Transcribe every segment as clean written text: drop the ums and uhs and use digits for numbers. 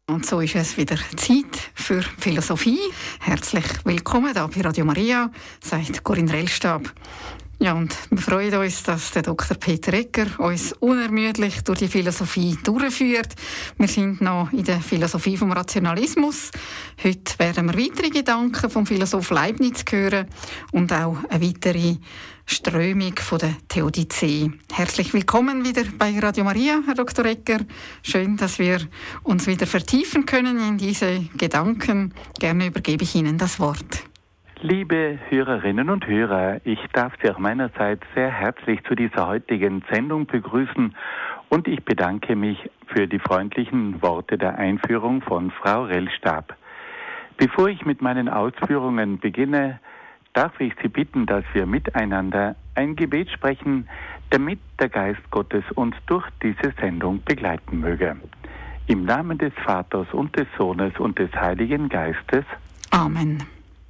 Und so ist es wieder Zeit für Philosophie. Herzlich willkommen hier bei Radio Maria, sagt Corinne Rellstab. Ja, und wir freuen uns, dass der Dr. Peter Egger uns unermüdlich durch die Philosophie durchführt. Wir sind noch in der Philosophie vom Rationalismus. Heute werden wir weitere Gedanken vom Philosoph Leibniz hören und auch eine weitere Strömung von der Theodizee. Herzlich willkommen wieder bei Radio Maria, Herr Dr. Egger. Schön, dass wir uns wieder vertiefen können in diese Gedanken. Gerne übergebe ich Ihnen das Wort. Liebe Hörerinnen und Hörer, ich darf Sie auch meinerseits sehr herzlich zu dieser heutigen Sendung begrüßen und ich bedanke mich für die freundlichen Worte der Einführung von Frau Rellstab. Bevor ich mit meinen Ausführungen beginne, darf ich Sie bitten, dass wir miteinander ein Gebet sprechen, damit der Geist Gottes uns durch diese Sendung begleiten möge. Im Namen des Vaters und des Sohnes und des Heiligen Geistes. Amen.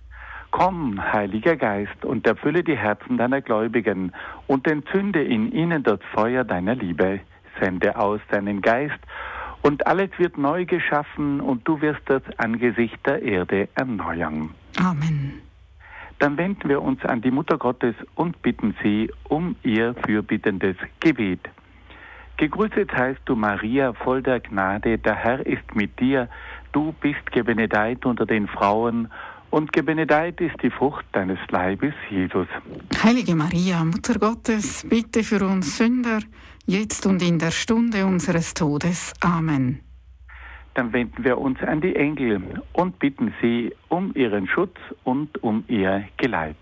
Komm, Heiliger Geist, und erfülle die Herzen deiner Gläubigen und entzünde in ihnen das Feuer deiner Liebe. Sende aus deinen Geist, und alles wird neu geschaffen, und du wirst das Angesicht der Erde erneuern. Amen. Dann wenden wir uns an die Mutter Gottes und bitten sie um ihr fürbittendes Gebet. Gegrüßet heißt du, Maria, voll der Gnade, der Herr ist mit dir. Du bist gebenedeit unter den Frauen, und gebenedeit ist die Frucht deines Leibes, Jesus. Heilige Maria, Mutter Gottes, bitte für uns Sünder, jetzt und in der Stunde unseres Todes. Amen. Dann wenden wir uns an die Engel und bitten sie um ihren Schutz und um ihr Geleit.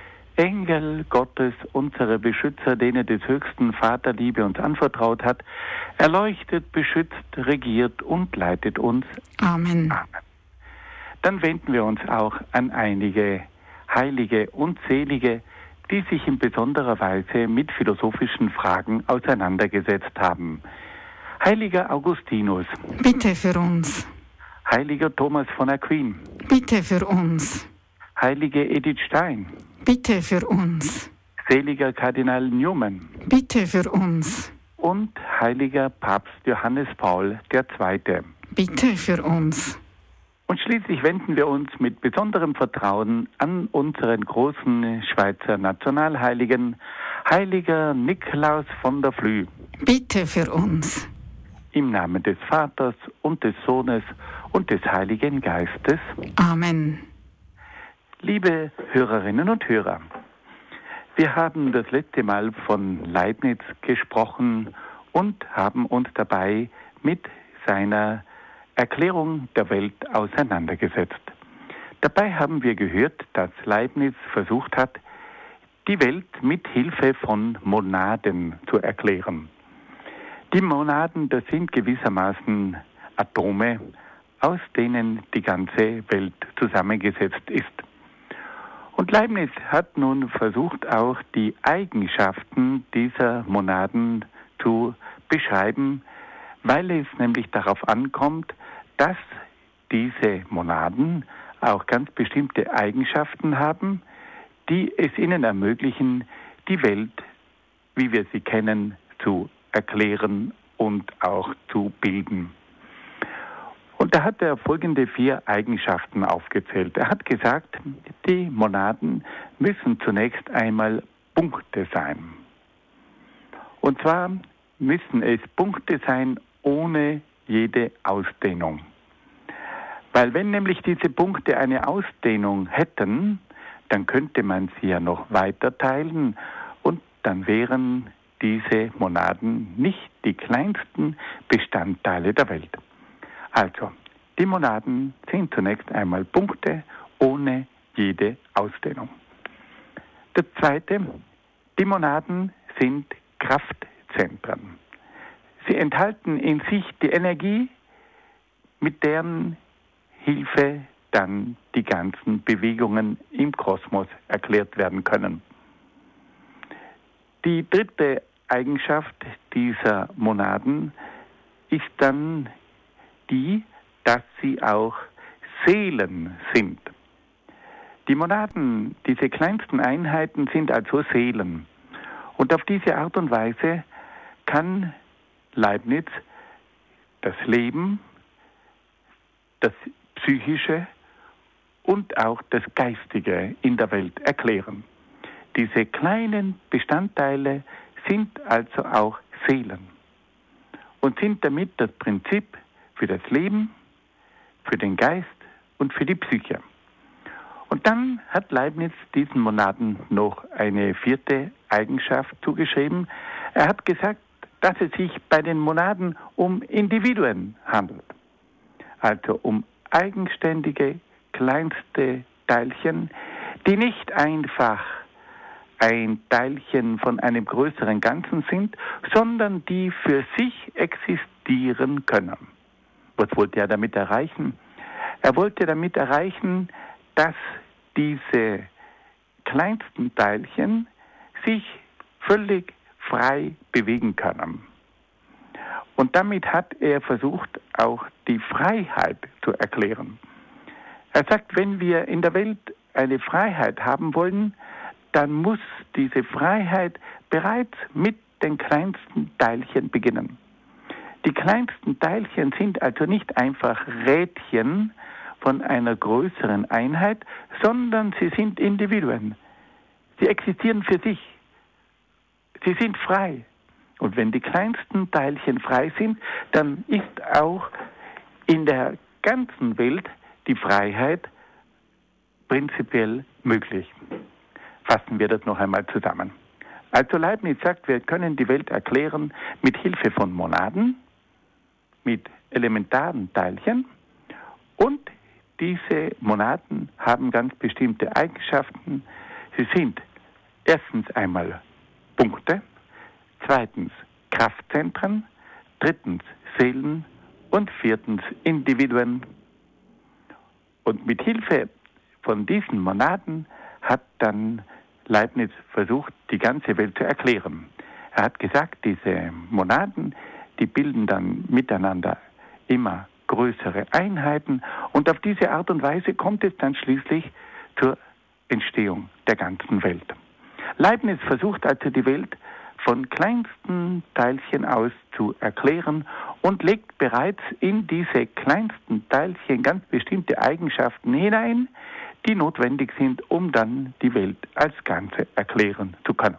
Engel Gottes, unsere Beschützer, denen des höchsten Vaterliebe uns anvertraut hat, erleuchtet, beschützt, regiert und leitet uns. Amen. Amen. Dann wenden wir uns auch an einige Heilige und Selige, die sich in besonderer Weise mit philosophischen Fragen auseinandergesetzt haben. Heiliger Augustinus. Bitte für uns. Heiliger Thomas von Aquin. Bitte für uns. Heilige Edith Stein. Bitte für uns. Seliger Kardinal Newman. Bitte für uns. Und heiliger Papst Johannes Paul II. Bitte für uns. Und schließlich wenden wir uns mit besonderem Vertrauen an unseren großen Schweizer Nationalheiligen, heiliger Nikolaus von der Flüe. Bitte für uns. Im Namen des Vaters und des Sohnes und des Heiligen Geistes. Amen. Liebe Hörerinnen und Hörer, wir haben das letzte Mal von Leibniz gesprochen und haben uns dabei mit seiner Erklärung der Welt auseinandergesetzt. Dabei haben wir gehört, dass Leibniz versucht hat, die Welt mit Hilfe von Monaden zu erklären. Die Monaden, das sind gewissermaßen Atome, aus denen die ganze Welt zusammengesetzt ist. Und Leibniz hat nun versucht, auch die Eigenschaften dieser Monaden zu beschreiben, weil es nämlich darauf ankommt, dass diese Monaden auch ganz bestimmte Eigenschaften haben, die es ihnen ermöglichen, die Welt, wie wir sie kennen, zu erklären und auch zu bilden. Und da hat er folgende 4 Eigenschaften aufgezählt. Er hat gesagt, die Monaden müssen zunächst einmal Punkte sein. Und zwar müssen es Punkte sein ohne jede Ausdehnung. Weil wenn nämlich diese Punkte eine Ausdehnung hätten, dann könnte man sie ja noch weiter teilen und dann wären diese Monaden nicht die kleinsten Bestandteile der Welt. Also, die Monaden sind zunächst einmal Punkte ohne jede Ausdehnung. Das Zweite, die Monaden sind Kraftzentren. Sie enthalten in sich die Energie, mit deren Hilfe dann die ganzen Bewegungen im Kosmos erklärt werden können. Die dritte Eigenschaft dieser Monaden ist dann die, dass sie auch Seelen sind. Die Monaden, diese kleinsten Einheiten, sind also Seelen. Und auf diese Art und Weise kann Leibniz das Leben das Psychische und auch das Geistige in der Welt erklären. Diese kleinen Bestandteile sind also auch Seelen und sind damit das Prinzip für das Leben, für den Geist und für die Psyche. Und dann hat Leibniz diesen Monaden noch eine vierte Eigenschaft zugeschrieben. Er hat gesagt, dass es sich bei den Monaden um Individuen handelt, also um eigenständige, kleinste Teilchen, die nicht einfach ein Teilchen von einem größeren Ganzen sind, sondern die für sich existieren können. Was wollte er damit erreichen? Er wollte damit erreichen, dass diese kleinsten Teilchen sich völlig frei bewegen können. Und damit hat er versucht, auch die Freiheit zu erklären. Er sagt, wenn wir in der Welt eine Freiheit haben wollen, dann muss diese Freiheit bereits mit den kleinsten Teilchen beginnen. Die kleinsten Teilchen sind also nicht einfach Rädchen von einer größeren Einheit, sondern sie sind Individuen. Sie existieren für sich. Sie sind frei. Und wenn die kleinsten Teilchen frei sind, dann ist auch in der ganzen Welt die Freiheit prinzipiell möglich. Fassen wir das noch einmal zusammen. Also Leibniz sagt, wir können die Welt erklären mit Hilfe von Monaden, mit elementaren Teilchen, und diese Monaden haben ganz bestimmte Eigenschaften. Sie sind erstens einmal Punkte, zweitens Kraftzentren, drittens Seelen und viertens Individuen. Und mit Hilfe von diesen Monaden hat dann Leibniz versucht, die ganze Welt zu erklären. Er hat gesagt, diese Monaden, die bilden dann miteinander immer größere Einheiten, und auf diese Art und Weise kommt es dann schließlich zur Entstehung der ganzen Welt. Leibniz versucht also die Welt von kleinsten Teilchen aus zu erklären und legt bereits in diese kleinsten Teilchen ganz bestimmte Eigenschaften hinein, die notwendig sind, um dann die Welt als Ganze erklären zu können.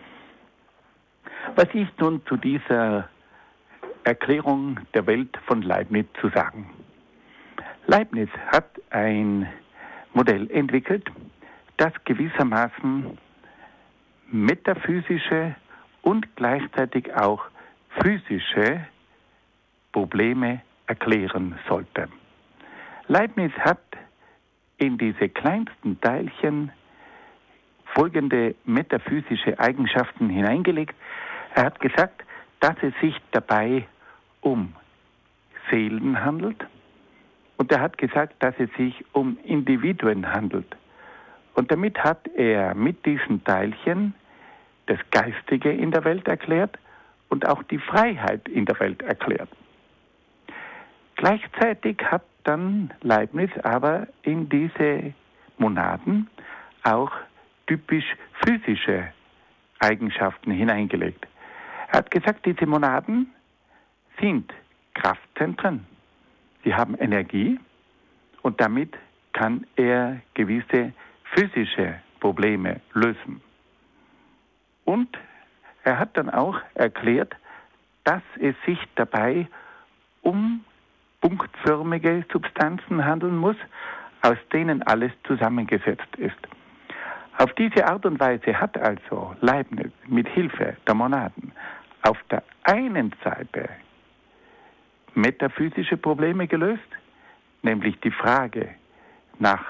Was ist nun zu dieser Erklärung der Welt von Leibniz zu sagen? Leibniz hat ein Modell entwickelt, das gewissermaßen metaphysische und gleichzeitig auch physische Probleme erklären sollte. Leibniz hat in diese kleinsten Teilchen folgende metaphysische Eigenschaften hineingelegt. Er hat gesagt, dass es sich dabei um Seelen handelt, und er hat gesagt, dass es sich um Individuen handelt. Und damit hat er mit diesen Teilchen das Geistige in der Welt erklärt und auch die Freiheit in der Welt erklärt. Gleichzeitig hat dann Leibniz aber in diese Monaden auch typisch physische Eigenschaften hineingelegt. Er hat gesagt, diese Monaden sind Kraftzentren. Sie haben Energie, und damit kann er gewisse physische Probleme lösen. Und er hat dann auch erklärt, dass es sich dabei um punktförmige Substanzen handeln muss, aus denen alles zusammengesetzt ist. Auf diese Art und Weise hat also Leibniz mit Hilfe der Monaden auf der einen Seite metaphysische Probleme gelöst, nämlich die Frage nach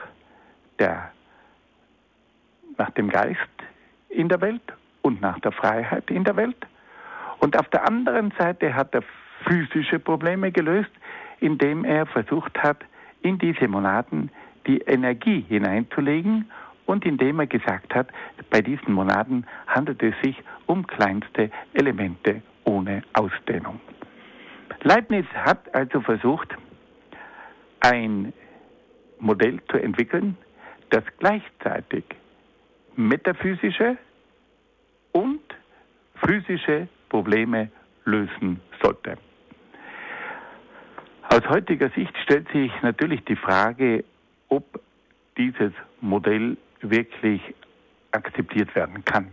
dem Geist in der Welt und nach der Freiheit in der Welt. Und auf der anderen Seite hat er physische Probleme gelöst, indem er versucht hat, in diese Monaden die Energie hineinzulegen, und indem er gesagt hat, bei diesen Monaden handelt es sich um kleinste Elemente ohne Ausdehnung. Leibniz hat also versucht, ein Modell zu entwickeln, das gleichzeitig metaphysische und physische Probleme lösen sollte. Aus heutiger Sicht stellt sich natürlich die Frage, ob dieses Modell wirklich akzeptiert werden kann.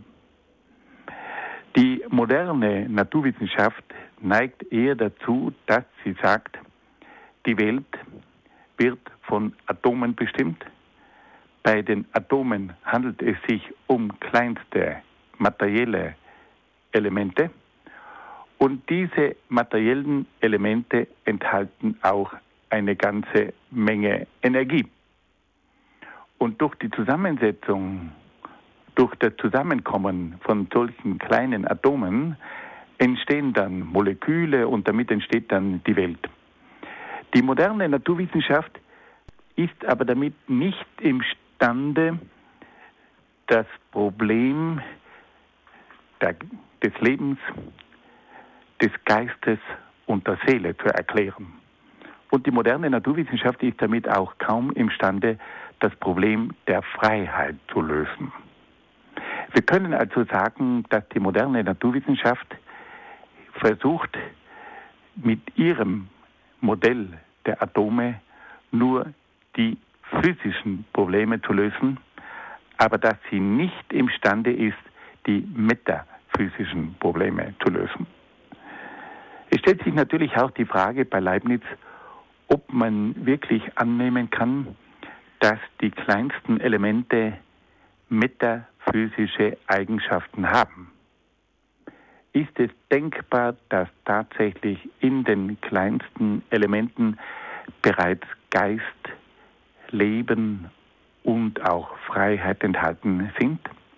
Die moderne Naturwissenschaft neigt eher dazu, dass sie sagt, die Welt wird von Atomen bestimmt. Bei den Atomen handelt es sich um kleinste materielle Elemente und diese materiellen Elemente enthalten auch eine ganze Menge Energie. Und durch die Zusammensetzung, durch das Zusammenkommen von solchen kleinen Atomen entstehen dann Moleküle und damit entsteht dann die Welt. Die moderne Naturwissenschaft ist aber damit nicht imstande, das Problem des Lebens, des Geistes und der Seele zu erklären. Und die moderne Naturwissenschaft ist damit auch kaum imstande, das Problem der Freiheit zu lösen. Wir können also sagen, dass die moderne Naturwissenschaft versucht, mit ihrem Modell der Atome nur die physischen Probleme zu lösen, aber dass sie nicht imstande ist, die metaphysischen Probleme zu lösen. Es stellt sich natürlich auch die Frage bei Leibniz, ob man wirklich annehmen kann, dass die kleinsten Elemente metaphysische Eigenschaften haben. Ist es denkbar, dass tatsächlich in den kleinsten Elementen bereits Geist, Leben und auch Freiheit enthalten sind?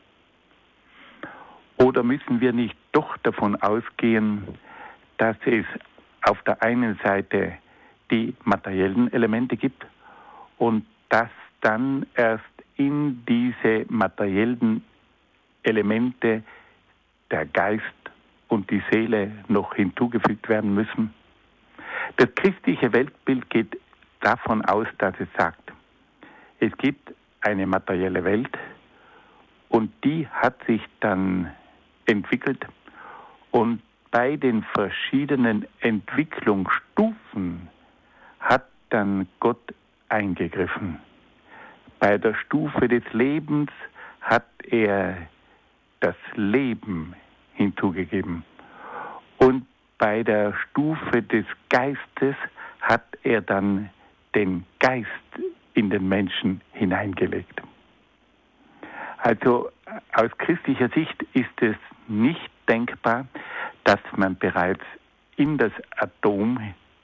Oder müssen wir nicht doch davon ausgehen, dass es auf der einen Seite die materiellen Elemente gibt und dass dann erst in diese materiellen Elemente der Geist und die Seele noch hinzugefügt werden müssen? Das christliche Weltbild geht davon aus, dass es sagt, es gibt eine materielle Welt und die hat sich dann entwickelt und bei den verschiedenen Entwicklungsstufen hat dann Gott eingegriffen. Bei der Stufe des Lebens hat er das Leben hinzugegeben. Und bei der Stufe des Geistes hat er dann den Geist in den Menschen hineingelegt. Also aus christlicher Sicht ist es nicht denkbar, dass man bereits in das Atom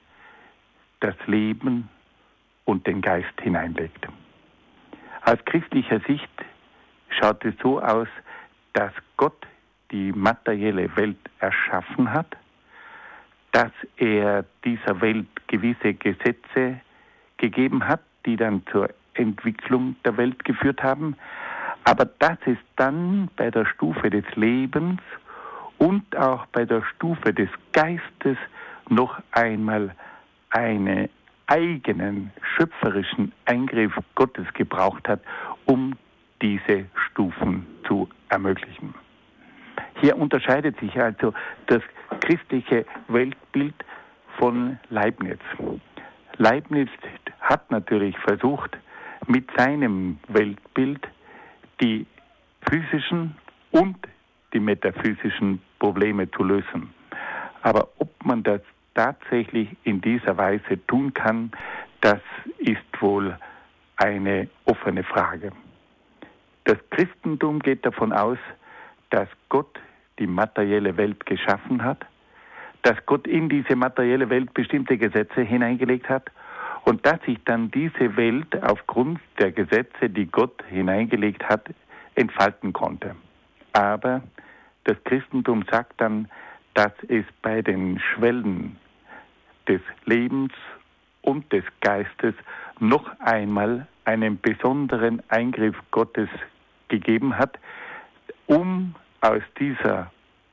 das Leben und den Geist hineinlegt. Aus christlicher Sicht schaut es so aus, dass Gott die materielle Welt erschaffen hat, dass er dieser Welt gewisse Gesetze gegeben hat, die dann zur Entwicklung der Welt geführt haben, aber dass es dann bei der Stufe des Lebens und auch bei der Stufe des Geistes noch einmal einen eigenen schöpferischen Eingriff Gottes gebraucht hat, um diese Stufen zu ermöglichen. Hier unterscheidet sich also das christliche Weltbild von Leibniz. Leibniz hat natürlich versucht, mit seinem Weltbild die physischen und die metaphysischen Probleme zu lösen. Aber ob man das tatsächlich in dieser Weise tun kann, das ist wohl eine offene Frage. Das Christentum geht davon aus, dass Gott die materielle Welt geschaffen hat, dass Gott in diese materielle Welt bestimmte Gesetze hineingelegt hat und dass sich dann diese Welt aufgrund der Gesetze, die Gott hineingelegt hat, entfalten konnte. Aber das Christentum sagt dann, dass es bei den Schwellen des Lebens und des Geistes noch einmal einen besonderen Eingriff Gottes gegeben hat, um aus dieser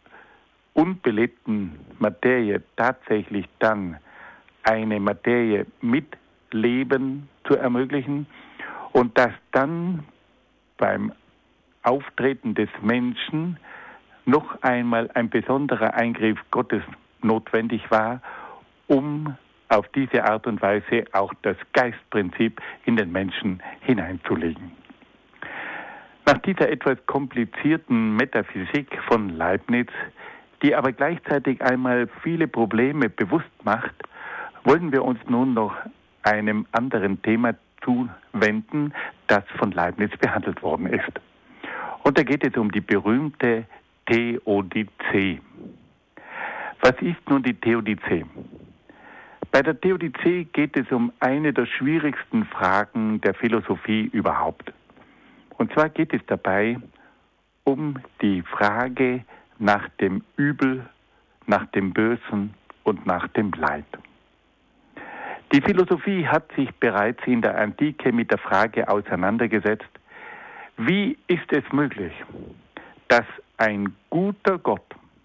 unbelebten Materie tatsächlich dann eine Materie mit Leben zu ermöglichen und dass dann beim Auftreten des Menschen noch einmal ein besonderer Eingriff Gottes notwendig war, um auf diese Art und Weise auch das Geistprinzip in den Menschen hineinzulegen. Nach dieser etwas komplizierten Metaphysik von Leibniz, die aber gleichzeitig einmal viele Probleme bewusst macht, wollen wir uns nun noch einem anderen Thema zuwenden, das von Leibniz behandelt worden ist. Und da geht es um die berühmte Theodizee. Was ist nun die Theodizee? Bei der Theodizee geht es um eine der schwierigsten Fragen der Philosophie überhaupt. Und zwar geht es dabei um die Frage nach dem Übel, nach dem Bösen und nach dem Leid. Die Philosophie hat sich bereits in der Antike mit der Frage auseinandergesetzt, wie ist es möglich, dass ein guter Gott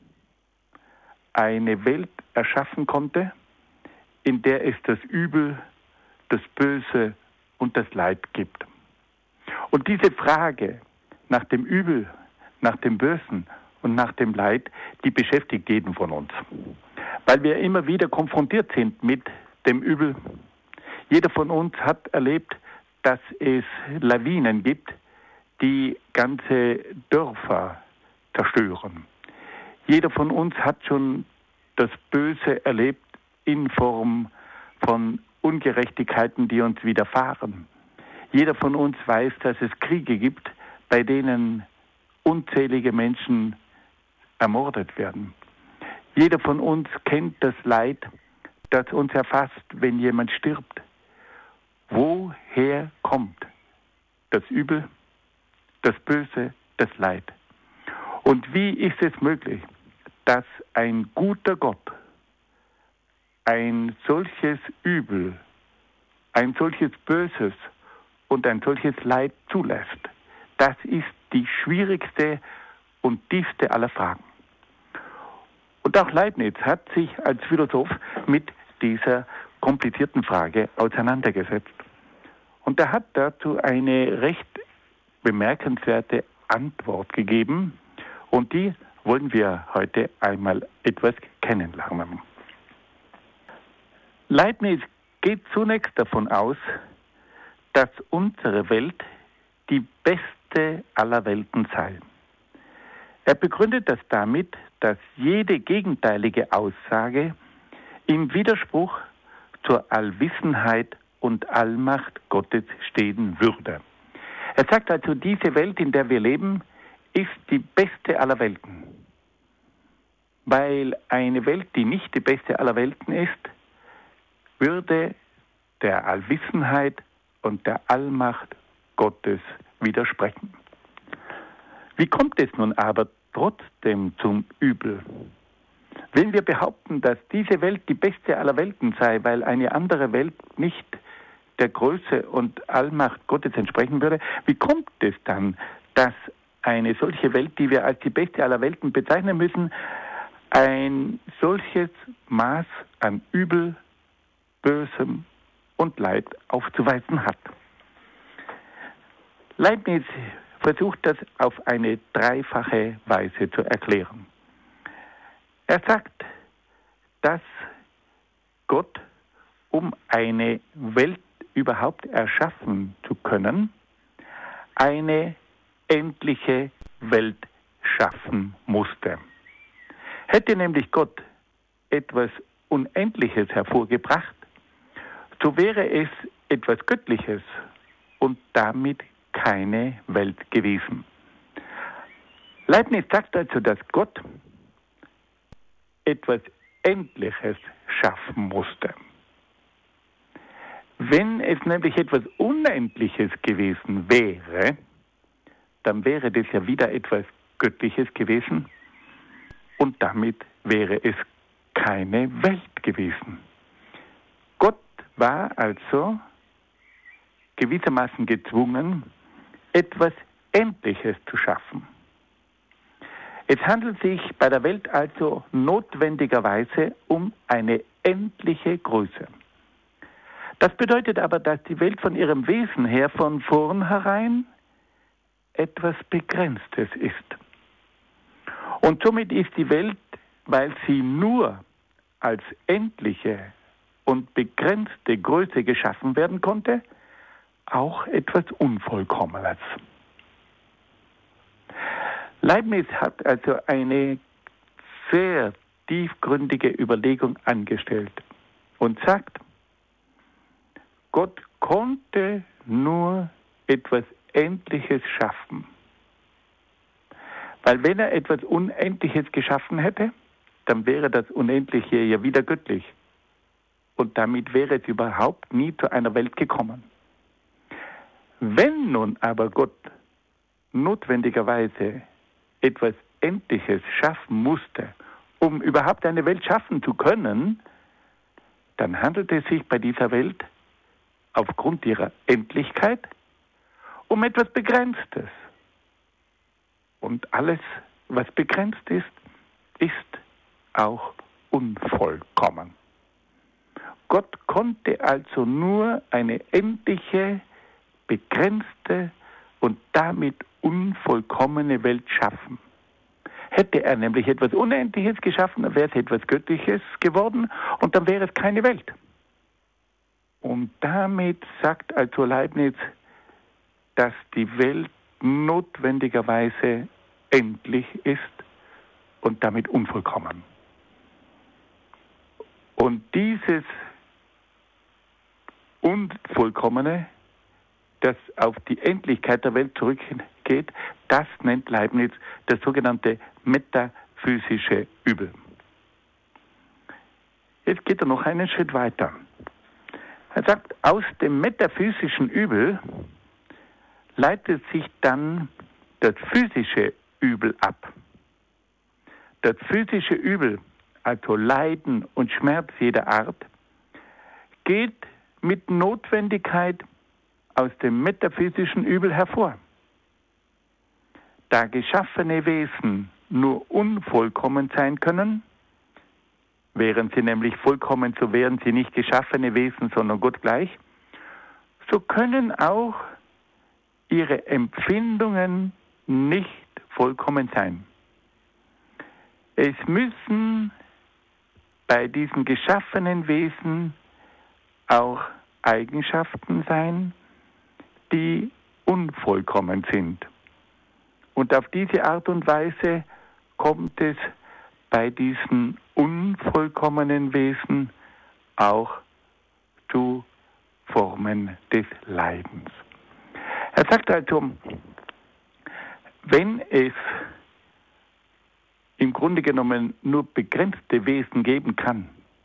eine Welt erschaffen konnte, in der es das Übel, das Böse und das Leid gibt. Und diese Frage nach dem Übel, nach dem Bösen und nach dem Leid, die beschäftigt jeden von uns. Weil wir immer wieder konfrontiert sind mit dem Übel. Jeder von uns hat erlebt, dass es Lawinen gibt, die ganze Dörfer zerstören. Jeder von uns hat schon das Böse erlebt in Form von Ungerechtigkeiten, die uns widerfahren. Jeder von uns weiß, dass es Kriege gibt, bei denen unzählige Menschen ermordet werden. Jeder von uns kennt das Leid, das uns erfasst, wenn jemand stirbt. Woher kommt das Übel, das Böse, das Leid? Und wie ist es möglich, dass ein guter Gott ein solches Übel, ein solches Böses und ein solches Leid zulässt? Das ist die schwierigste und tiefste aller Fragen. Und auch Leibniz hat sich als Philosoph mit dieser komplizierten Frage auseinandergesetzt. Und er hat dazu eine recht bemerkenswerte Antwort gegeben, und die wollen wir heute einmal etwas kennenlernen. Leibniz geht zunächst davon aus, dass unsere Welt die beste aller Welten sei. Er begründet das damit, dass jede gegenteilige Aussage im Widerspruch zur Allwissenheit und Allmacht Gottes stehen würde. Er sagt also, diese Welt, in der wir leben, ist die beste aller Welten. Weil eine Welt, die nicht die beste aller Welten ist, würde der Allwissenheit und der Allmacht Gottes widersprechen. Wie kommt es nun aber trotzdem zum Übel? Wenn wir behaupten, dass diese Welt die beste aller Welten sei, weil eine andere Welt nicht der Größe und Allmacht Gottes entsprechen würde, wie kommt es dann, dass eine solche Welt, die wir als die beste aller Welten bezeichnen müssen, ein solches Maß an Übel, Bösem und Leid aufzuweisen hat? Leibniz versucht das auf eine dreifache Weise zu erklären. Er sagt, dass Gott, um eine Welt überhaupt erschaffen zu können, eine endliche Welt schaffen musste. Hätte nämlich Gott etwas Unendliches hervorgebracht, so wäre es etwas Göttliches und damit keine Welt gewesen. Leibniz sagt also, dass Gott etwas Endliches schaffen musste. Wenn es nämlich etwas Unendliches gewesen wäre, dann wäre das ja wieder etwas Göttliches gewesen und damit wäre es keine Welt gewesen. Gott war also gewissermaßen gezwungen, etwas Endliches zu schaffen. Es handelt sich bei der Welt also notwendigerweise um eine endliche Größe. Das bedeutet aber, dass die Welt von ihrem Wesen her von vornherein etwas Begrenztes ist. Und somit ist die Welt, weil sie nur als endliche und begrenzte Größe geschaffen werden konnte, auch etwas Unvollkommenes. Leibniz hat also eine sehr tiefgründige Überlegung angestellt und sagt, Gott konnte nur etwas Endliches schaffen. Weil wenn er etwas Unendliches geschaffen hätte, dann wäre das Unendliche ja wieder göttlich. Und damit wäre es überhaupt nie zu einer Welt gekommen. Wenn nun aber Gott notwendigerweise etwas Endliches schaffen musste, um überhaupt eine Welt schaffen zu können, dann handelt es sich bei dieser Welt aufgrund ihrer Endlichkeit um etwas Begrenztes. Und alles, was begrenzt ist, ist auch unvollkommen. Gott konnte also nur eine endliche, begrenzte und damit unvollkommene Welt schaffen. Hätte er nämlich etwas Unendliches geschaffen, dann wäre es etwas Göttliches geworden und dann wäre es keine Welt. Und damit sagt also Leibniz, dass die Welt notwendigerweise endlich ist und damit unvollkommen. Und dieses Unvollkommene, das auf die Endlichkeit der Welt zurückgeht, das nennt Leibniz das sogenannte metaphysische Übel. Jetzt geht er noch einen Schritt weiter. Er sagt, aus dem metaphysischen Übel leitet sich dann das physische Übel ab. Das physische Übel, also Leiden und Schmerz jeder Art, geht mit Notwendigkeit aus dem metaphysischen Übel hervor. Da geschaffene Wesen nur unvollkommen sein können, wären sie nämlich vollkommen, so wären sie nicht geschaffene Wesen, sondern Gott gleich, so können auch ihre Empfindungen nicht vollkommen sein. Es müssen bei diesen geschaffenen Wesen auch Eigenschaften sein, die unvollkommen sind. Und auf diese Art und Weise kommt es bei diesen unvollkommenen Wesen auch zu Formen des Leidens. Er sagt also, wenn es im Grunde genommen nur begrenzte Wesen geben kann,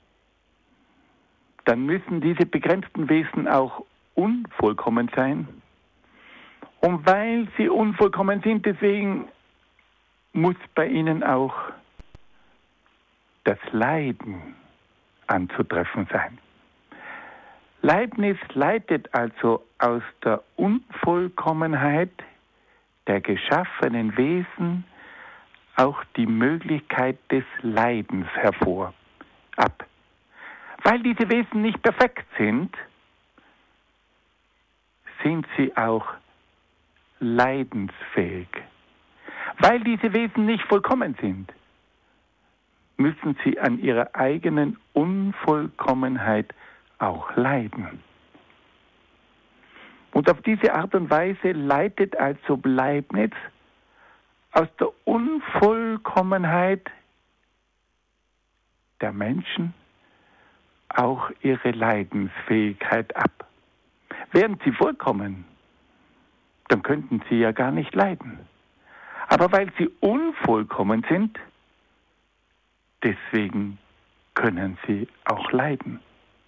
dann müssen diese begrenzten Wesen auch unvollkommen sein. Und weil sie unvollkommen sind, deswegen muss bei ihnen auch das Leiden anzutreffen sein. Leibniz leitet also aus der Unvollkommenheit der geschaffenen Wesen auch die Möglichkeit des Leidens ab. Weil diese Wesen nicht perfekt sind, sind sie auch leidensfähig. Weil diese Wesen nicht vollkommen sind, müssen sie an ihrer eigenen Unvollkommenheit auch leiden. Und auf diese Art und Weise leitet also Leibniz aus der Unvollkommenheit der Menschen auch ihre Leidensfähigkeit ab. Wären sie vollkommen, dann könnten sie ja gar nicht leiden. Aber weil sie unvollkommen sind, deswegen können sie auch leiden.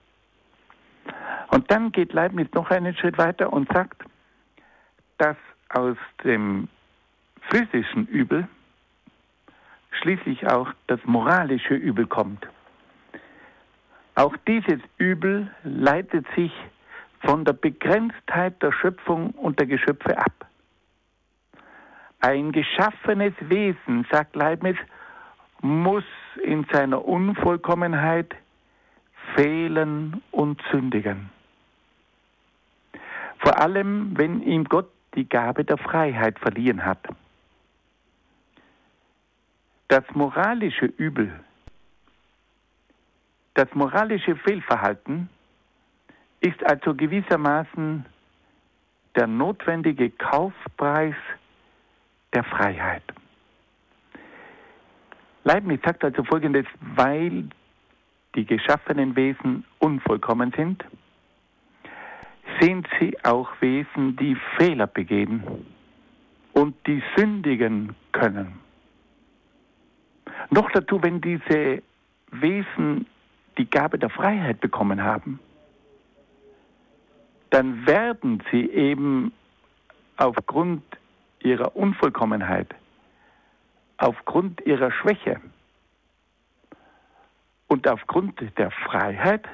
Und dann geht Leibniz noch einen Schritt weiter und sagt, dass aus dem physischen Übel schließlich auch das moralische Übel kommt. Auch dieses Übel leitet sich von der Begrenztheit der Schöpfung und der Geschöpfe ab. Ein geschaffenes Wesen, sagt Leibniz, muss in seiner Unvollkommenheit fehlen und sündigen. Vor allem, wenn ihm Gott die Gabe der Freiheit verliehen hat. Das moralische Übel, Das moralische Fehlverhalten ist also gewissermaßen der notwendige Kaufpreis der Freiheit. Leibniz sagt also Folgendes: Weil die geschaffenen Wesen unvollkommen sind sie auch Wesen, die Fehler begehen und die sündigen können. Noch dazu, wenn diese Wesen die Gabe der Freiheit bekommen haben, dann werden sie eben aufgrund ihrer Unvollkommenheit, aufgrund ihrer Schwäche und aufgrund der Freiheit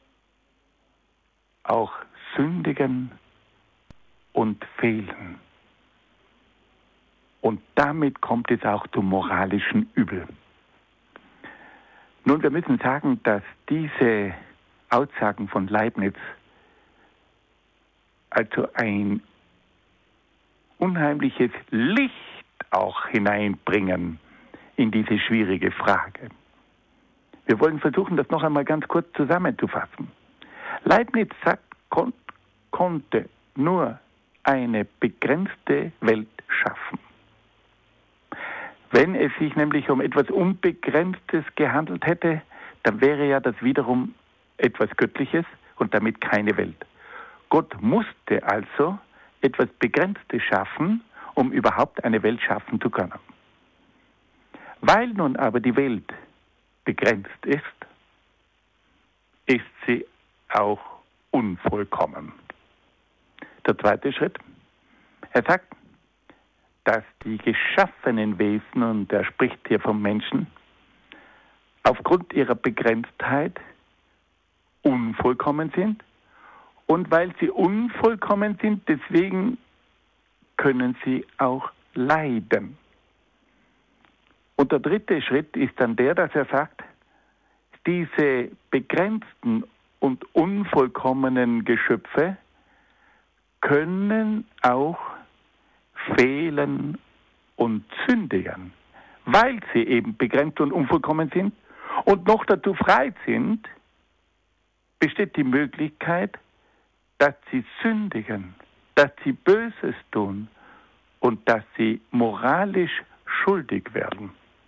auch sündigen und fehlen. Und damit kommt es auch zum moralischen Übel. Nun, wir müssen sagen, dass diese Aussagen von Leibniz also ein unheimliches Licht auch hineinbringen in diese schwierige Frage. Wir wollen versuchen, das noch einmal ganz kurz zusammenzufassen. Leibniz sagt, konnte nur eine begrenzte Welt schaffen. Wenn es sich nämlich um etwas Unbegrenztes gehandelt hätte, dann wäre ja das wiederum etwas Göttliches und damit keine Welt. Gott musste also etwas Begrenztes schaffen, um überhaupt eine Welt schaffen zu können. Weil nun aber die Welt begrenzt ist sie auch unvollkommen. Der zweite Schritt. Er sagt, dass die geschaffenen Wesen, und er spricht hier vom Menschen, aufgrund ihrer Begrenztheit unvollkommen sind. Und weil sie unvollkommen sind, deswegen können sie auch leiden. Und der dritte Schritt ist dann der, dass er sagt, diese begrenzten und unvollkommenen Geschöpfe können auch fehlen und sündigen, weil sie eben begrenzt und unvollkommen sind und noch dazu frei sind, besteht die Möglichkeit, dass sie sündigen, dass sie Böses tun und dass sie moralisch schuldig werden.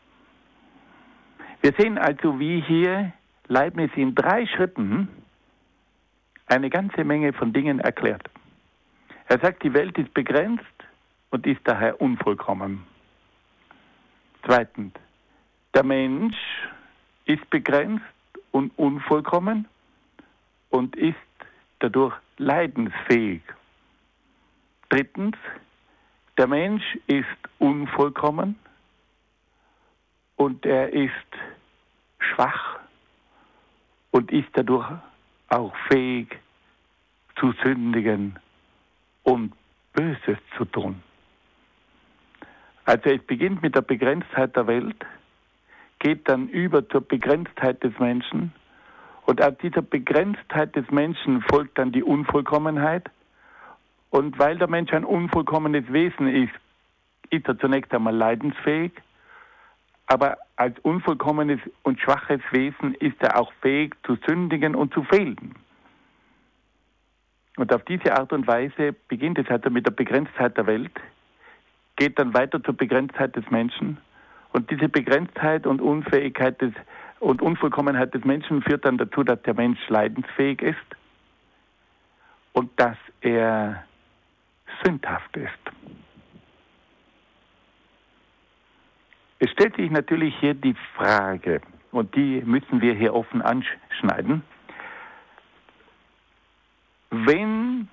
Wir sehen also, wie hier Leibniz in 3 Schritten eine ganze Menge von Dingen erklärt. Er sagt, die Welt ist begrenzt und ist daher unvollkommen. Zweitens, der Mensch ist begrenzt und unvollkommen und ist dadurch leidensfähig. Drittens, der Mensch ist unvollkommen und er ist schwach und ist dadurch auch fähig zu sündigen und Böses zu tun. Also es beginnt mit der Begrenztheit der Welt, geht dann über zur Begrenztheit des Menschen und aus dieser Begrenztheit des Menschen folgt dann die Unvollkommenheit. Und weil der Mensch ein unvollkommenes Wesen ist, ist er zunächst einmal leidensfähig, aber als unvollkommenes und schwaches Wesen ist er auch fähig zu sündigen und zu fehlen. Und auf diese Art und Weise beginnt es also mit der Begrenztheit der Welt, geht dann weiter zur Begrenztheit des Menschen. Und diese Begrenztheit und Unfähigkeit und Unvollkommenheit des Menschen führt dann dazu, dass der Mensch leidensfähig ist und dass er sündhaft ist. Es stellt sich natürlich hier die Frage, und die müssen wir hier offen anschneiden: Wenn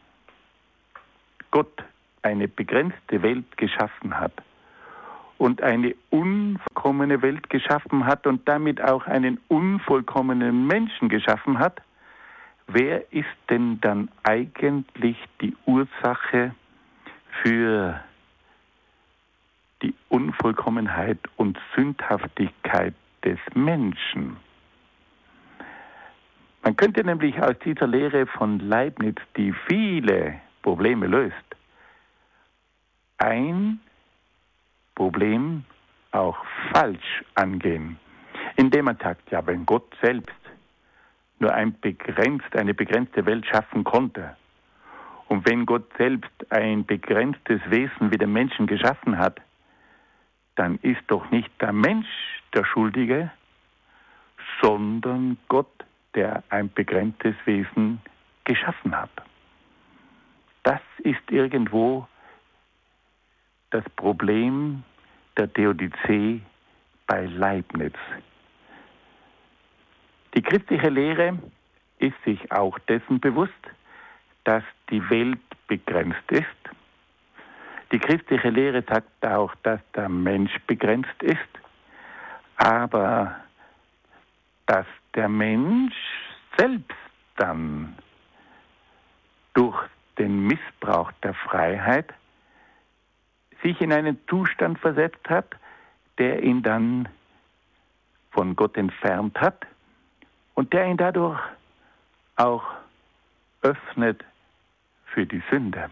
Gott eine begrenzte Welt geschaffen hat und eine unvollkommene Welt geschaffen hat und damit auch einen unvollkommenen Menschen geschaffen hat, wer ist denn dann eigentlich die Ursache für die Unvollkommenheit und Sündhaftigkeit des Menschen? Man könnte nämlich aus dieser Lehre von Leibniz, die viele Probleme löst, ein Problem auch falsch angehen, indem man sagt, ja, wenn Gott selbst nur eine begrenzte Welt schaffen konnte. Und wenn Gott selbst ein begrenztes Wesen wie den Menschen geschaffen hat, dann ist doch nicht der Mensch der Schuldige, sondern Gott, der ein begrenztes Wesen geschaffen hat. Das ist irgendwo das Problem der Theodizee bei Leibniz. Die christliche Lehre ist sich auch dessen bewusst, dass die Welt begrenzt ist. Die christliche Lehre sagt auch, dass der Mensch begrenzt ist, aber dass der Mensch selbst dann durch den Missbrauch der Freiheit sich in einen Zustand versetzt hat, der ihn dann von Gott entfernt hat und der ihn dadurch auch öffnet für die Sünde.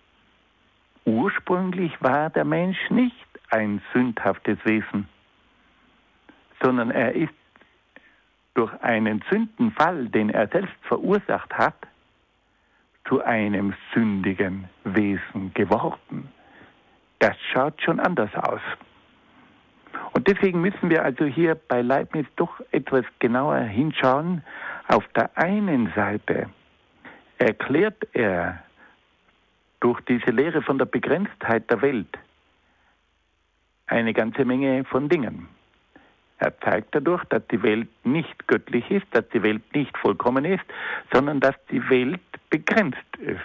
Ursprünglich war der Mensch nicht ein sündhaftes Wesen, sondern er ist durch einen Sündenfall, den er selbst verursacht hat, zu einem sündigen Wesen geworden. Das schaut schon anders aus. Und deswegen müssen wir also hier bei Leibniz doch etwas genauer hinschauen. Auf der einen Seite erklärt er durch diese Lehre von der Begrenztheit der Welt eine ganze Menge von Dingen. Er zeigt dadurch, dass die Welt nicht göttlich ist, dass die Welt nicht vollkommen ist, sondern dass die Welt begrenzt ist.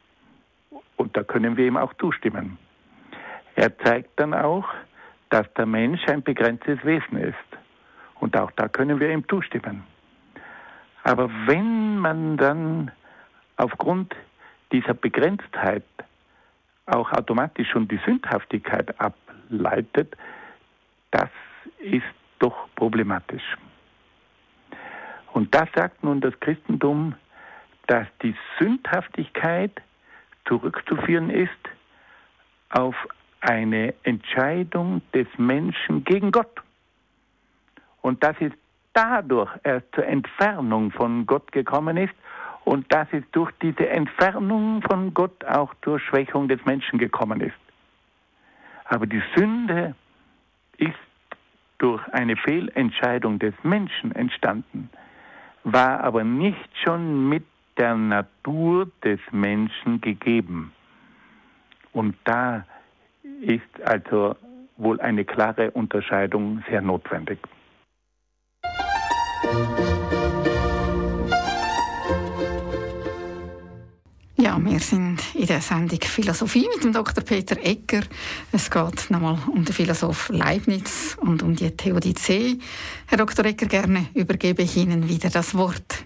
Und da können wir ihm auch zustimmen. Er zeigt dann auch, dass der Mensch ein begrenztes Wesen ist. Und auch da können wir ihm zustimmen. Aber wenn man dann aufgrund dieser Begrenztheit auch automatisch schon die Sündhaftigkeit ableitet, das ist doch problematisch. Und da sagt nun das Christentum, dass die Sündhaftigkeit zurückzuführen ist auf eine Entscheidung des Menschen gegen Gott. Und dass es dadurch erst zur Entfernung von Gott gekommen ist und dass es durch diese Entfernung von Gott auch zur Schwächung des Menschen gekommen ist. Aber die Sünde ist durch eine Fehlentscheidung des Menschen entstanden, war aber nicht schon mit der Natur des Menschen gegeben. Und da ist also wohl eine klare Unterscheidung sehr notwendig. Ja, wir sind in der Sendung Philosophie mit dem Dr. Peter Egger. Es geht nochmal um den Philosoph Leibniz und um die Theodizee. Herr Dr. Egger, gerne übergebe ich Ihnen wieder das Wort.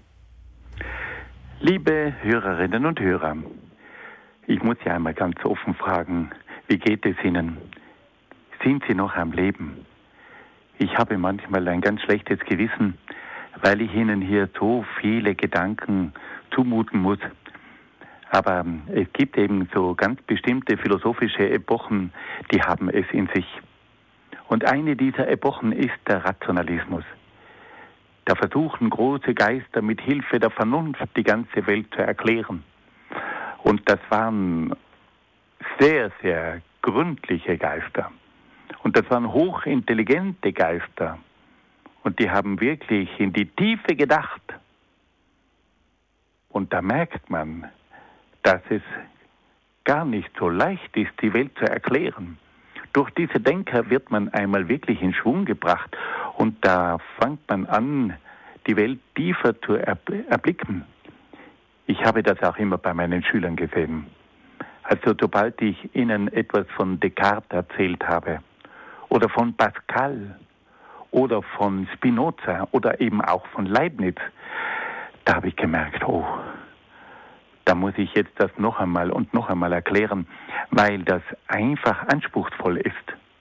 Liebe Hörerinnen und Hörer, ich muss Sie einmal ganz offen fragen, wie geht es Ihnen? Sind Sie noch am Leben? Ich habe manchmal ein ganz schlechtes Gewissen, weil ich Ihnen hier so viele Gedanken zumuten muss. Aber es gibt eben so ganz bestimmte philosophische Epochen, die haben es in sich. Und eine dieser Epochen ist der Rationalismus. Da versuchen große Geister mit Hilfe der Vernunft die ganze Welt zu erklären. Und das waren sehr, sehr gründliche Geister. Und das waren hochintelligente Geister. Und die haben wirklich in die Tiefe gedacht. Und da merkt man, dass es gar nicht so leicht ist, die Welt zu erklären. Durch diese Denker wird man einmal wirklich in Schwung gebracht und da fängt man an, die Welt tiefer zu erblicken. Ich habe das auch immer bei meinen Schülern gesehen. Also sobald ich ihnen etwas von Descartes erzählt habe oder von Pascal oder von Spinoza oder eben auch von Leibniz, da habe ich gemerkt, oh, da muss ich jetzt das noch einmal und noch einmal erklären, weil das einfach anspruchsvoll ist.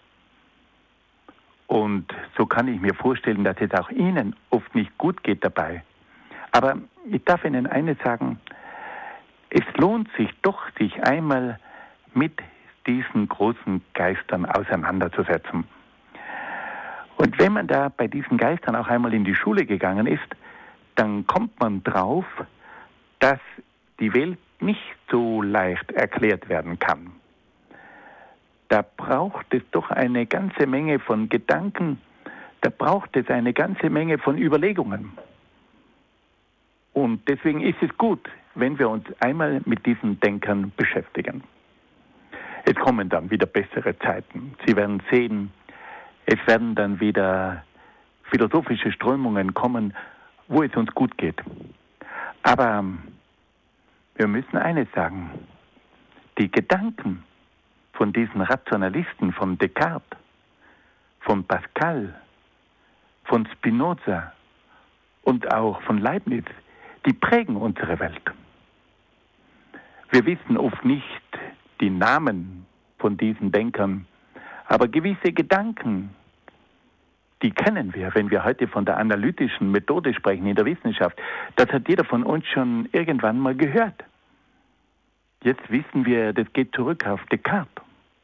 Und so kann ich mir vorstellen, dass es auch Ihnen oft nicht gut geht dabei. Aber ich darf Ihnen eines sagen, es lohnt sich doch, sich einmal mit diesen großen Geistern auseinanderzusetzen. Und wenn man da bei diesen Geistern auch einmal in die Schule gegangen ist, dann kommt man drauf, dass die Welt nicht so leicht erklärt werden kann. Da braucht es doch eine ganze Menge von Gedanken, da braucht es eine ganze Menge von Überlegungen. Und deswegen ist es gut, wenn wir uns einmal mit diesen Denkern beschäftigen. Es kommen dann wieder bessere Zeiten. Sie werden sehen, es werden dann wieder philosophische Strömungen kommen, wo es uns gut geht. Aber wir müssen eines sagen, die Gedanken von diesen Rationalisten, von Descartes, von Pascal, von Spinoza und auch von Leibniz, die prägen unsere Welt. Wir wissen oft nicht die Namen von diesen Denkern, aber gewisse Gedanken, die kennen wir, wenn wir heute von der analytischen Methode sprechen in der Wissenschaft. Das hat jeder von uns schon irgendwann mal gehört. Jetzt wissen wir, das geht zurück auf Descartes.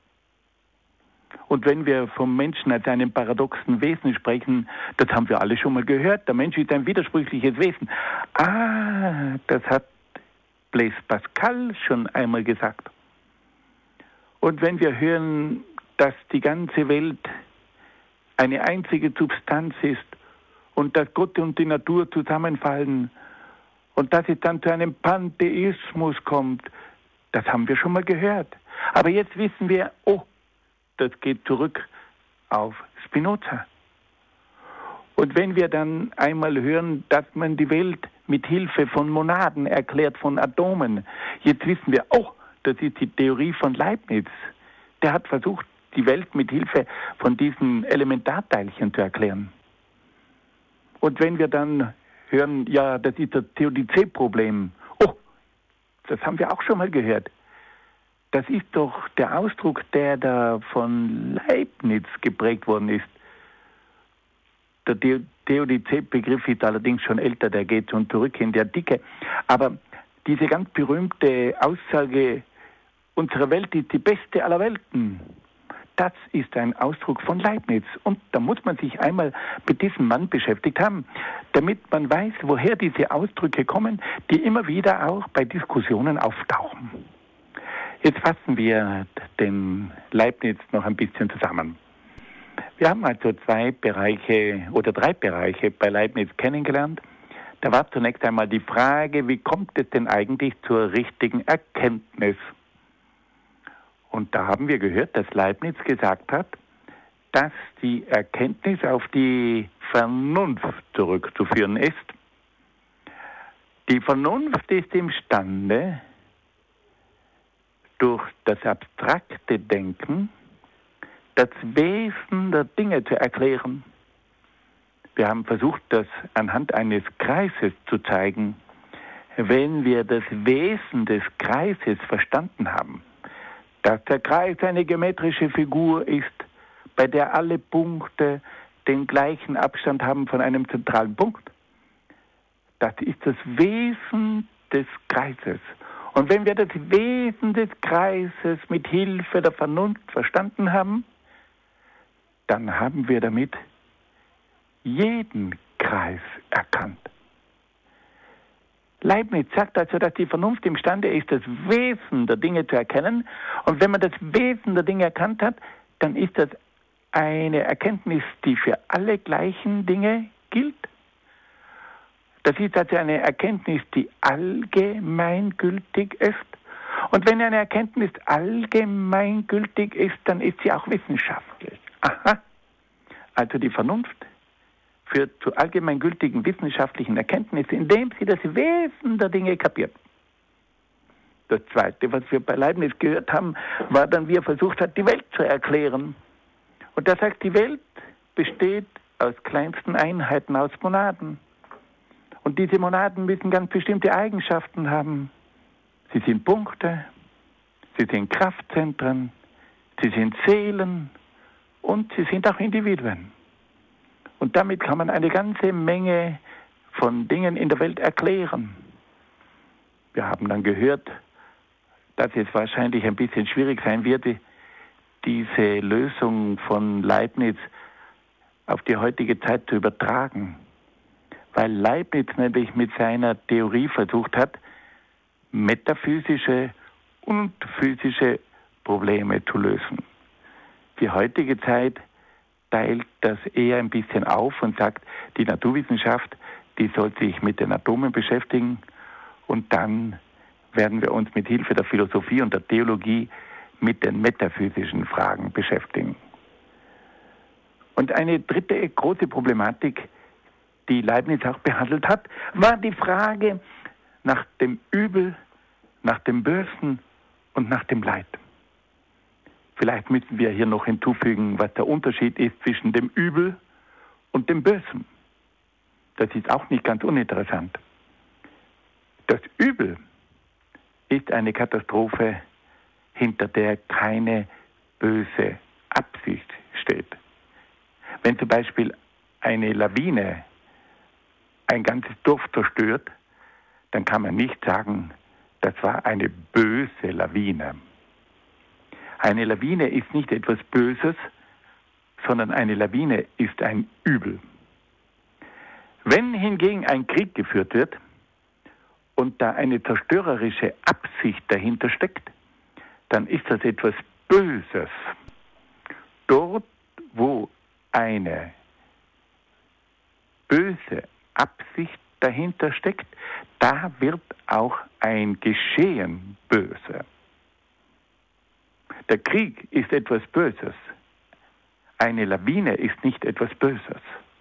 Und wenn wir vom Menschen als einem paradoxen Wesen sprechen, das haben wir alle schon mal gehört, der Mensch ist ein widersprüchliches Wesen. Das hat Blaise Pascal schon einmal gesagt. Und wenn wir hören, dass die ganze Welt eine einzige Substanz ist und dass Gott und die Natur zusammenfallen und dass es dann zu einem Pantheismus kommt, das haben wir schon mal gehört. Aber jetzt wissen wir, das geht zurück auf Spinoza. Und wenn wir dann einmal hören, dass man die Welt mit Hilfe von Monaden erklärt, von Atomen, jetzt wissen wir, das ist die Theorie von Leibniz. Der hat versucht, die Welt mit Hilfe von diesen Elementarteilchen zu erklären. Und wenn wir dann hören, das ist das Theodizee-Problem, das haben wir auch schon mal gehört. Das ist doch der Ausdruck, der da von Leibniz geprägt worden ist. Der Theodizee-Begriff ist allerdings schon älter, der geht schon zurück in der Antike. Aber diese ganz berühmte Aussage, unsere Welt ist die beste aller Welten, das ist ein Ausdruck von Leibniz. Und da muss man sich einmal mit diesem Mann beschäftigt haben, damit man weiß, woher diese Ausdrücke kommen, die immer wieder auch bei Diskussionen auftauchen. Jetzt fassen wir den Leibniz noch ein bisschen zusammen. Wir haben also 3 Bereiche bei Leibniz kennengelernt. Da war zunächst einmal die Frage, wie kommt es denn eigentlich zur richtigen Erkenntnis? Und da haben wir gehört, dass Leibniz gesagt hat, dass die Erkenntnis auf die Vernunft zurückzuführen ist. Die Vernunft ist imstande, durch das abstrakte Denken das Wesen der Dinge zu erklären. Wir haben versucht, das anhand eines Kreises zu zeigen. Wenn wir das Wesen des Kreises verstanden haben, dass der Kreis eine geometrische Figur ist, bei der alle Punkte den gleichen Abstand haben von einem zentralen Punkt, das ist das Wesen des Kreises. Und wenn wir das Wesen des Kreises mit Hilfe der Vernunft verstanden haben, dann haben wir damit jeden Kreis erkannt. Leibniz sagt also, dass die Vernunft imstande ist, das Wesen der Dinge zu erkennen. Und wenn man das Wesen der Dinge erkannt hat, dann ist das eine Erkenntnis, die für alle gleichen Dinge gilt. Das ist also eine Erkenntnis, die allgemeingültig ist. Und wenn eine Erkenntnis allgemeingültig ist, dann ist sie auch wissenschaftlich. Also die Vernunft führt zu allgemeingültigen wissenschaftlichen Erkenntnissen, indem sie das Wesen der Dinge kapiert. Das Zweite, was wir bei Leibniz gehört haben, war dann, wie er versucht hat, die Welt zu erklären. Und er sagt, die Welt besteht aus kleinsten Einheiten, aus Monaden. Und diese Monaden müssen ganz bestimmte Eigenschaften haben. Sie sind Punkte, sie sind Kraftzentren, sie sind Seelen und sie sind auch Individuen. Und damit kann man eine ganze Menge von Dingen in der Welt erklären. Wir haben dann gehört, dass es wahrscheinlich ein bisschen schwierig sein wird, diese Lösung von Leibniz auf die heutige Zeit zu übertragen. weil Leibniz nämlich mit seiner Theorie versucht hat, metaphysische und physische Probleme zu lösen. Die heutige Zeit teilt das eher ein bisschen auf und sagt, die Naturwissenschaft, die soll sich mit den Atomen beschäftigen und dann werden wir uns mit Hilfe der Philosophie und der Theologie mit den metaphysischen Fragen beschäftigen. Und eine dritte große Problematik, die Leibniz auch behandelt hat, war die Frage nach dem Übel, nach dem Bösen und nach dem Leid. Vielleicht müssen wir hier noch hinzufügen, was der Unterschied ist zwischen dem Übel und dem Bösen. Das ist auch nicht ganz uninteressant. Das Übel ist eine Katastrophe, hinter der keine böse Absicht steht. Wenn zum Beispiel eine Lawine ein ganzes Dorf zerstört, dann kann man nicht sagen, das war eine böse Lawine. Eine Lawine ist nicht etwas Böses, sondern eine Lawine ist ein Übel. Wenn hingegen ein Krieg geführt wird und da eine zerstörerische Absicht dahinter steckt, dann ist das etwas Böses. Dort, wo eine böse Absicht dahinter steckt, da wird auch ein Geschehen böse. Der Krieg ist etwas Böses. Eine Lawine ist nicht etwas Böses.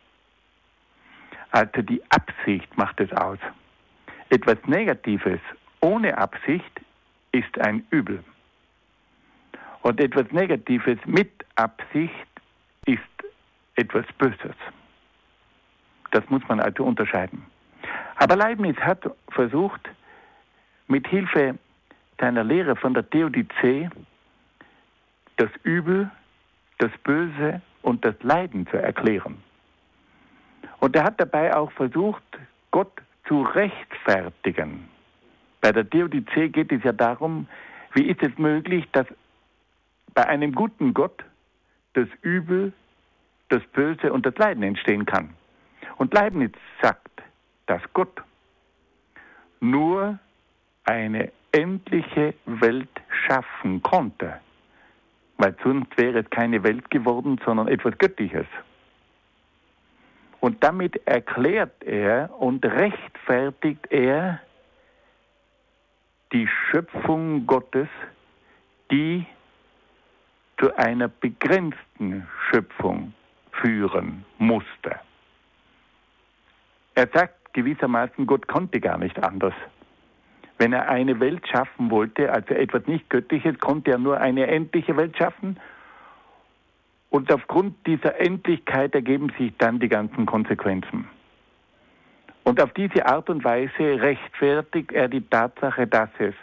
Also die Absicht macht es aus. Etwas Negatives ohne Absicht ist ein Übel. Und etwas Negatives mit Absicht ist etwas Böses. Das muss man also unterscheiden. Aber Leibniz hat versucht, mit Hilfe seiner Lehre von der Theodizee das Übel, das Böse und das Leiden zu erklären. Und er hat dabei auch versucht, Gott zu rechtfertigen. Bei der Theodizee geht es ja darum, wie ist es möglich, dass bei einem guten Gott das Übel, das Böse und das Leiden entstehen kann. Und Leibniz sagt, dass Gott nur eine endliche Welt schaffen konnte, weil sonst wäre es keine Welt geworden, sondern etwas Göttliches. Und damit erklärt er und rechtfertigt er die Schöpfung Gottes, die zu einer begrenzten Schöpfung führen musste. Er sagt gewissermaßen, Gott konnte gar nicht anders. Wenn er eine Welt schaffen wollte, also etwas nicht Göttliches, konnte er nur eine endliche Welt schaffen. Und aufgrund dieser Endlichkeit ergeben sich dann die ganzen Konsequenzen. Und auf diese Art und Weise rechtfertigt er die Tatsache, dass es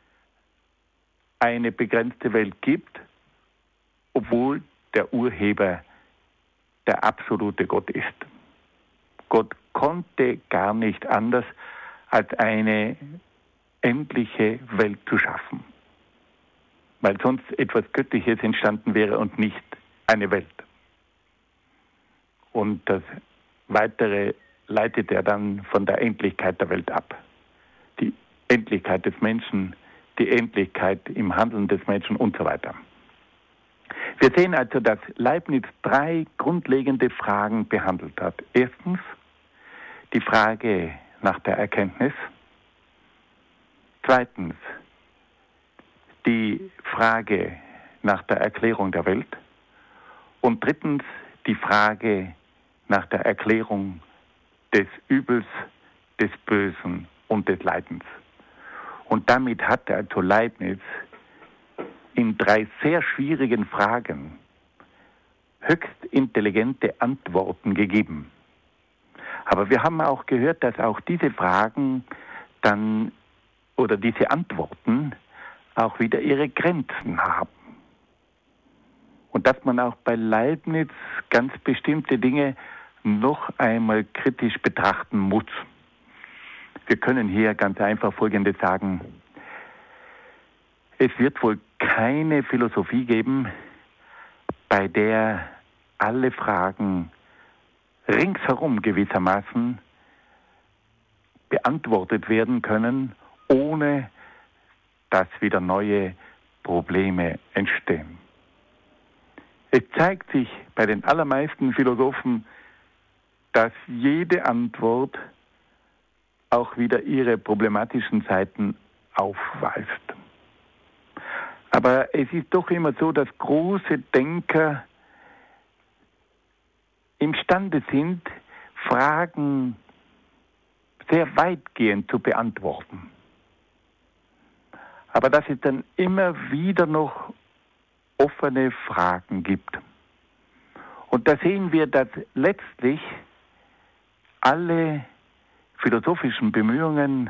eine begrenzte Welt gibt, obwohl der Urheber der absolute Gott ist. Gott konnte gar nicht anders, als eine endliche Welt zu schaffen, weil sonst etwas Göttliches entstanden wäre und nicht eine Welt. Und das Weitere leitet er dann von der Endlichkeit der Welt ab. Die Endlichkeit des Menschen, die Endlichkeit im Handeln des Menschen und so weiter. Wir sehen also, dass Leibniz 3 grundlegende Fragen behandelt hat. Erstens die Frage nach der Erkenntnis. Zweitens die Frage nach der Erklärung der Welt. Und drittens die Frage nach der Erklärung des Übels, des Bösen und des Leidens. Und damit hat also Leibniz in 3 sehr schwierigen Fragen höchst intelligente Antworten gegeben. Aber wir haben auch gehört, dass auch diese Fragen dann oder diese Antworten auch wieder ihre Grenzen haben. Und dass man auch bei Leibniz ganz bestimmte Dinge noch einmal kritisch betrachten muss. Wir können hier ganz einfach Folgendes sagen. Es wird wohl keine Philosophie geben, bei der alle Fragen ringsherum gewissermaßen beantwortet werden können, ohne dass wieder neue Probleme entstehen. Es zeigt sich bei den allermeisten Philosophen, dass jede Antwort auch wieder ihre problematischen Seiten aufweist. Aber es ist doch immer so, dass große Denker imstande sind, Fragen sehr weitgehend zu beantworten. Aber dass es dann immer wieder noch offene Fragen gibt. Und da sehen wir, dass letztlich alle philosophischen Bemühungen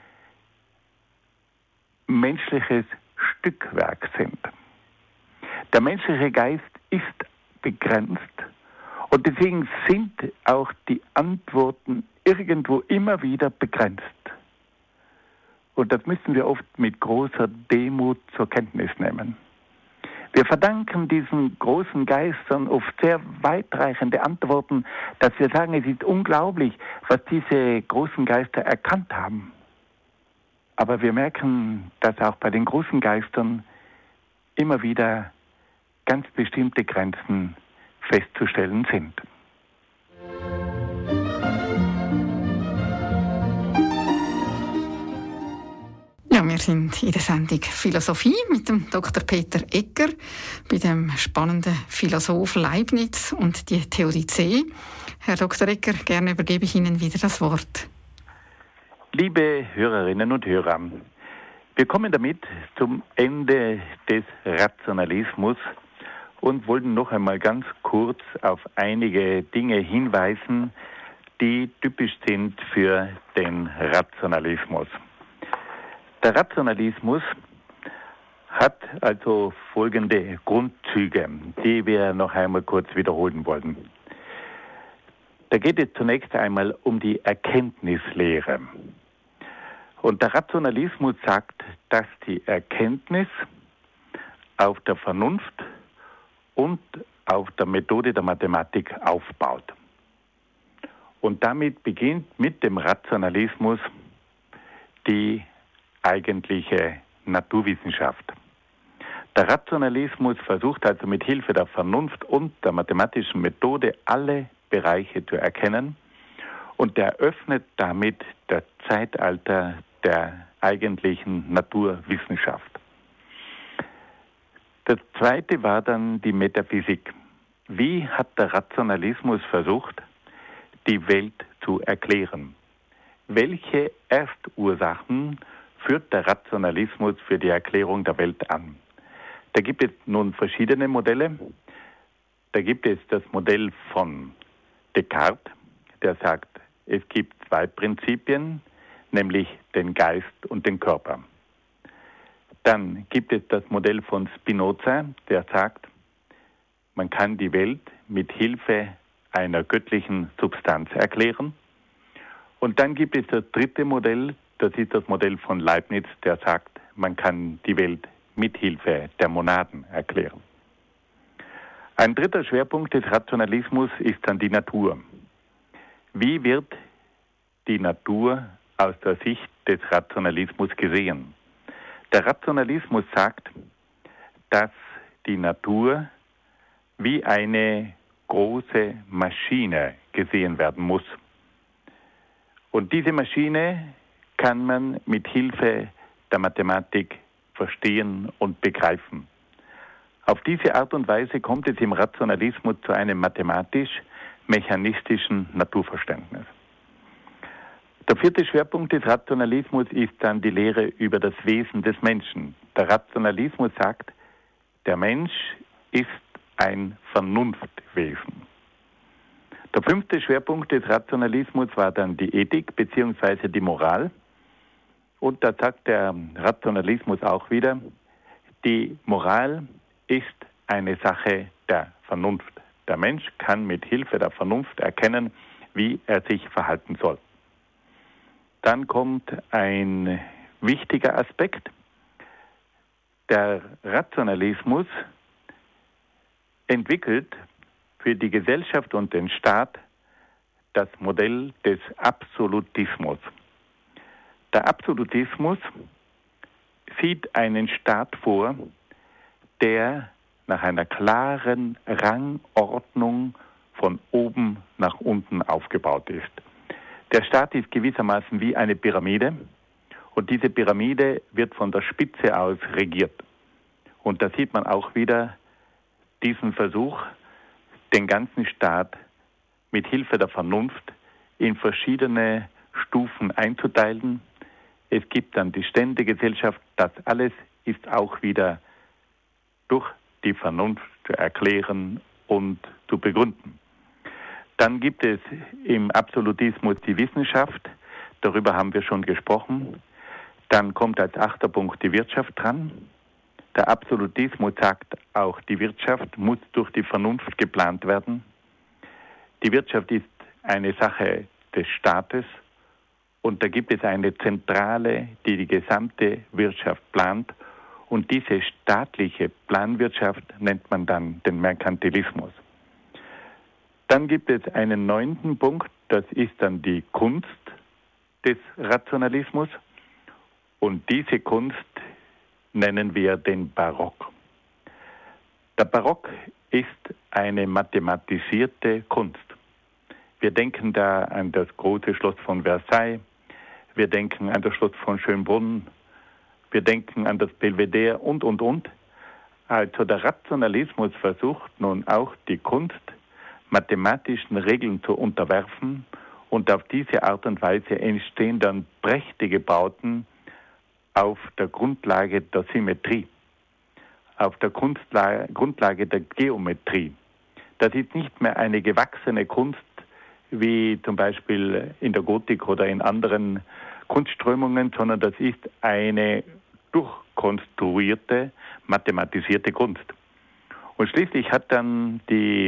menschliches Stückwerk sind. Der menschliche Geist ist begrenzt und deswegen sind auch die Antworten irgendwo immer wieder begrenzt. Und das müssen wir oft mit großer Demut zur Kenntnis nehmen. Wir verdanken diesen großen Geistern oft sehr weitreichende Antworten, dass wir sagen, es ist unglaublich, was diese großen Geister erkannt haben. Aber wir merken, dass auch bei den großen Geistern immer wieder ganz bestimmte Grenzen festzustellen sind. Ja, wir sind in der Sendung Philosophie mit dem Dr. Peter Egger bei dem spannenden Philosoph Leibniz und die Theodizee. Herr Dr. Egger, gerne übergebe ich Ihnen wieder das Wort. Liebe Hörerinnen und Hörer, wir kommen damit zum Ende des Rationalismus und wollten noch einmal ganz kurz auf einige Dinge hinweisen, die typisch sind für den Rationalismus. Der Rationalismus hat also folgende Grundzüge, die wir noch einmal kurz wiederholen wollen. Da geht es zunächst einmal um die Erkenntnislehre. Und der Rationalismus sagt, dass die Erkenntnis auf der Vernunft und auf der Methode der Mathematik aufbaut. Und damit beginnt mit dem Rationalismus die eigentliche Naturwissenschaft. Der Rationalismus versucht also mit Hilfe der Vernunft und der mathematischen Methode alle Bereiche zu erkennen und eröffnet damit das Zeitalter der eigentlichen Naturwissenschaft. Das zweite war dann die Metaphysik. Wie hat der Rationalismus versucht, die Welt zu erklären? Welche Erstursachen führt der Rationalismus für die Erklärung der Welt an? Da gibt es nun verschiedene Modelle. Da gibt es das Modell von Descartes, der sagt, es gibt zwei Prinzipien, nämlich den Geist und den Körper. Dann gibt es das Modell von Spinoza, der sagt, man kann die Welt mit Hilfe einer göttlichen Substanz erklären. Und dann gibt es das dritte Modell, das ist das Modell von Leibniz, der sagt, man kann die Welt mit Hilfe der Monaden erklären. Ein dritter Schwerpunkt des Rationalismus ist dann die Natur. Wie wird die Natur aus der Sicht des Rationalismus gesehen? Der Rationalismus sagt, dass die Natur wie eine große Maschine gesehen werden muss. Und diese Maschine kann man mit Hilfe der Mathematik verstehen und begreifen. Auf diese Art und Weise kommt es im Rationalismus zu einem mathematisch-mechanistischen Naturverständnis. Der vierte Schwerpunkt des Rationalismus ist dann die Lehre über das Wesen des Menschen. Der Rationalismus sagt, der Mensch ist ein Vernunftwesen. Der fünfte Schwerpunkt des Rationalismus war dann die Ethik bzw. die Moral. Und da sagt der Rationalismus auch wieder, die Moral ist eine Sache der Vernunft. Der Mensch kann mit Hilfe der Vernunft erkennen, wie er sich verhalten soll. Dann kommt ein wichtiger Aspekt. Der Rationalismus entwickelt für die Gesellschaft und den Staat das Modell des Absolutismus. Der Absolutismus sieht einen Staat vor, der nach einer klaren Rangordnung von oben nach unten aufgebaut ist. Der Staat ist gewissermaßen wie eine Pyramide und diese Pyramide wird von der Spitze aus regiert. Und da sieht man auch wieder diesen Versuch, den ganzen Staat mit Hilfe der Vernunft in verschiedene Stufen einzuteilen. Es gibt dann die Ständegesellschaft, das alles ist auch wieder durch die Vernunft zu erklären und zu begründen. Dann gibt es im Absolutismus die Wissenschaft, darüber haben wir schon gesprochen. Dann kommt als 8. Punkt die Wirtschaft dran. Der Absolutismus sagt auch, die Wirtschaft muss durch die Vernunft geplant werden. Die Wirtschaft ist eine Sache des Staates und da gibt es eine Zentrale, die die gesamte Wirtschaft plant und diese staatliche Planwirtschaft nennt man dann den Merkantilismus. Dann gibt es einen 9. Punkt, das ist dann die Kunst des Rationalismus und diese Kunst nennen wir den Barock. Der Barock ist eine mathematisierte Kunst. Wir denken da an das große Schloss von Versailles, wir denken an das Schloss von Schönbrunn, wir denken an das Belvedere und. Also der Rationalismus versucht nun auch die Kunst mathematischen Regeln zu unterwerfen und auf diese Art und Weise entstehen dann prächtige Bauten auf der Grundlage der Symmetrie, auf der Grundlage der Geometrie. Das ist nicht mehr eine gewachsene Kunst, wie zum Beispiel in der Gotik oder in anderen Kunstströmungen, sondern das ist eine durchkonstruierte, mathematisierte Kunst. Und schließlich hat dann der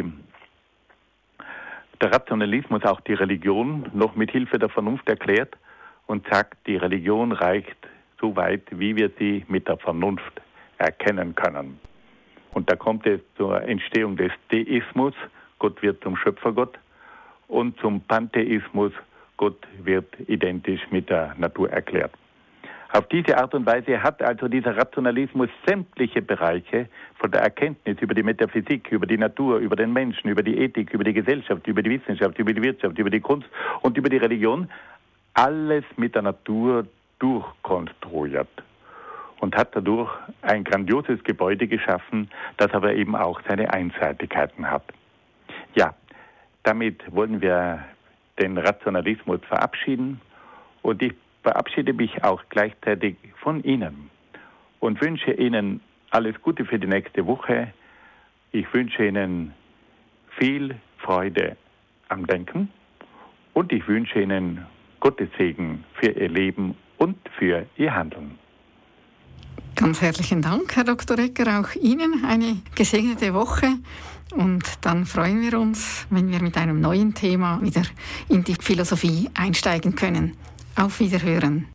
Rationalismus auch die Religion noch mit Hilfe der Vernunft erklärt und sagt, die Religion reicht so weit, wie wir sie mit der Vernunft erkennen können. Und da kommt es zur Entstehung des Deismus, Gott wird zum Schöpfergott, und zum Pantheismus, Gott wird identisch mit der Natur erklärt. Auf diese Art und Weise hat also dieser Rationalismus sämtliche Bereiche von der Erkenntnis über die Metaphysik, über die Natur, über den Menschen, über die Ethik, über die Gesellschaft, über die Wissenschaft, über die Wirtschaft, über die Kunst und über die Religion, alles mit der Natur durchkonstruiert und hat dadurch ein grandioses Gebäude geschaffen, das aber eben auch seine Einseitigkeiten hat. Ja, damit wollen wir den Rationalismus verabschieden und ich verabschiede mich auch gleichzeitig von Ihnen und wünsche Ihnen alles Gute für die nächste Woche. Ich wünsche Ihnen viel Freude am Denken und ich wünsche Ihnen Gottes Segen für Ihr Leben und für Ihr Handeln. Ganz herzlichen Dank, Herr Dr. Egger, auch Ihnen eine gesegnete Woche. Und dann freuen wir uns, wenn wir mit einem neuen Thema wieder in die Philosophie einsteigen können. Auf Wiederhören.